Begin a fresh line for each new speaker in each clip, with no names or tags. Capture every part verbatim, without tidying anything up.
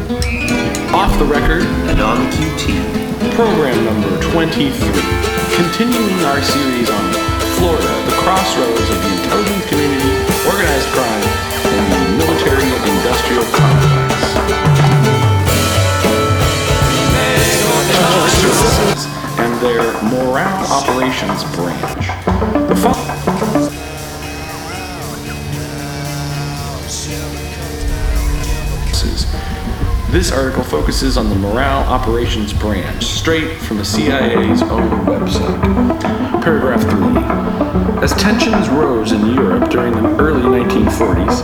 Off the Record
and on the Q T.
Program number twenty-three. Continuing our series on Florida, the crossroads of the intelligence community, organized crime, and the military-industrial complex. Services and their Morale Operations Branch. The fo- This article focuses on the Morale Operations Branch, straight from the C I A's own website. Paragraph three. As tensions rose in Europe during the early nineteen forties,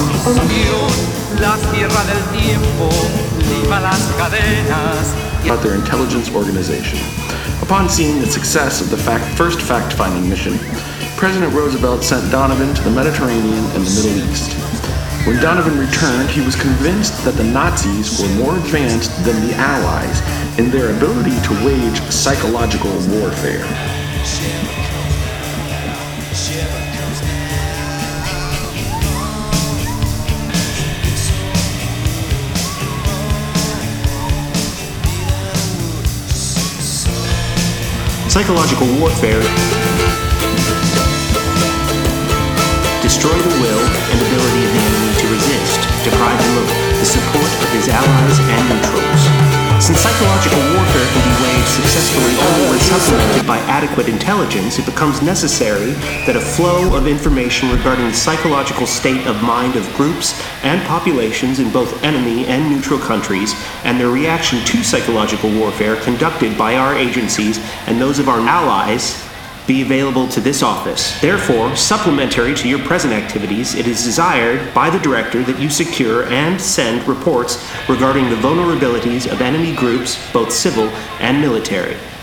about their intelligence organization. Upon seeing the success of the fact, first fact-finding mission, President Roosevelt sent Donovan to the Mediterranean and the Middle East. When Donovan returned, he was convinced that the Nazis were more advanced than the Allies in their ability to wage psychological warfare.
Psychological warfare destroy the will and ability of the enemy to resist, deprive him of the support of his allies and neutrals. Since psychological warfare can be waged successfully only when supplemented by adequate intelligence, it becomes necessary that a flow of information regarding the psychological state of mind of groups and populations in both enemy and neutral countries and their reaction to psychological warfare conducted by our agencies and those of our allies be available to this office. Therefore, supplementary to your present activities, it is desired by the Director that you secure and send reports regarding the vulnerabilities of enemy groups, both civil and military.